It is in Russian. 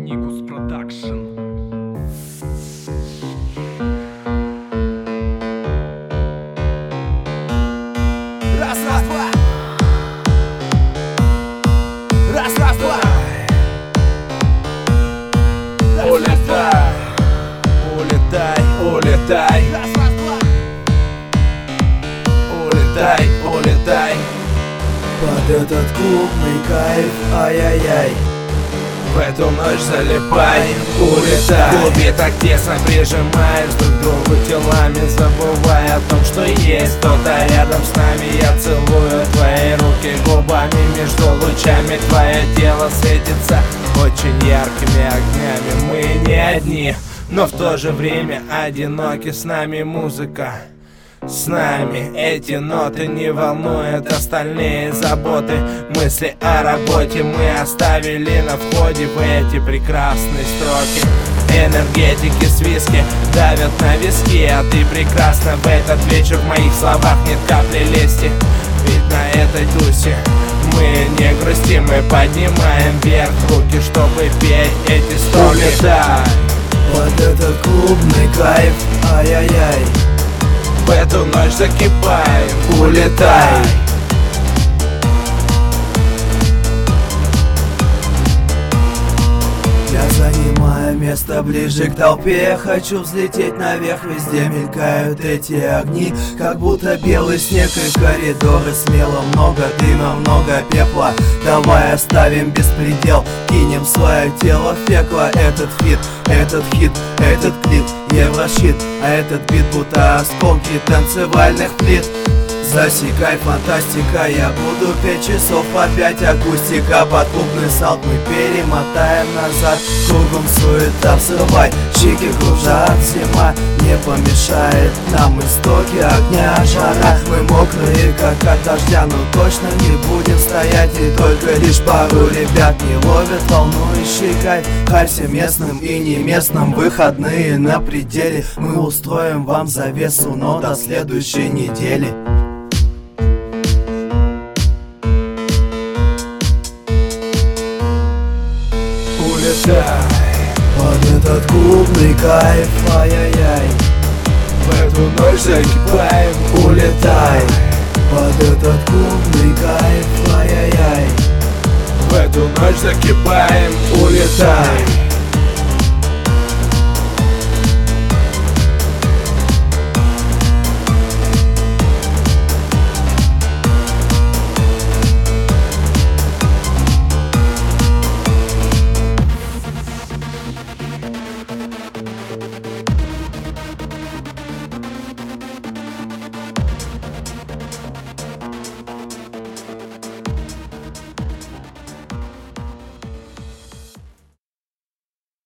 Никус Продакшн. Раз, раз, два. Раз, раз, два. Улетай, улетай, улетай. Раз, раз, два. Улетай, улетай. Под этот клубный кайф, ай-яй-яй. В эту ночь залипай, улетай. В клубе так тесно прижимаясь друг к другу телами, забывая о том, что есть кто-то рядом с нами. Я целую твои руки губами, между лучами твое тело светится очень яркими огнями. Мы не одни, но в то же время одиноки. С нами музыка, с нами эти ноты не волнуют остальные заботы. Мысли о работе мы оставили на входе в эти прекрасные строки. Энергетики с виски давят на виски, а ты прекрасна в этот вечер. В моих словах нет капли лести, ведь на этой тусе мы не грустим, мы поднимаем вверх руки, чтобы петь эти строки. Улетай под этот клубный кайф, ай-яй-яй. В эту ночь закипаем, улетай. Я занимаю место ближе к толпе. Хочу взлететь наверх, везде мелькают эти огни, как будто белый снег и коридоры. Смело, много дыма, много пепла. Давай оставим беспредел, кинем свое тело в пекло. Этот хит, этот клип, еврохит, а этот бит будто осколки танцевальных плит. Засекай, фантастика, я буду 5 часов опять акустика. Под клубный салт мы перемотаем назад. Кругом суета, взрывай, щеки кружат. Зима не помешает нам, истоки огня, жара. Мы мокрые, как от дождя, но точно не будем стоять. И только лишь пару ребят не ловят волнующий кайф. Хай всем местным и не местным, выходные на пределе. Мы устроим вам завесу, но до следующей недели. Под этот клубный кайф, ай-яй-яй. В эту ночь закипаем, улетай. Под этот клубный кайф, ай-яй-яй. В эту ночь закипаем, улетай.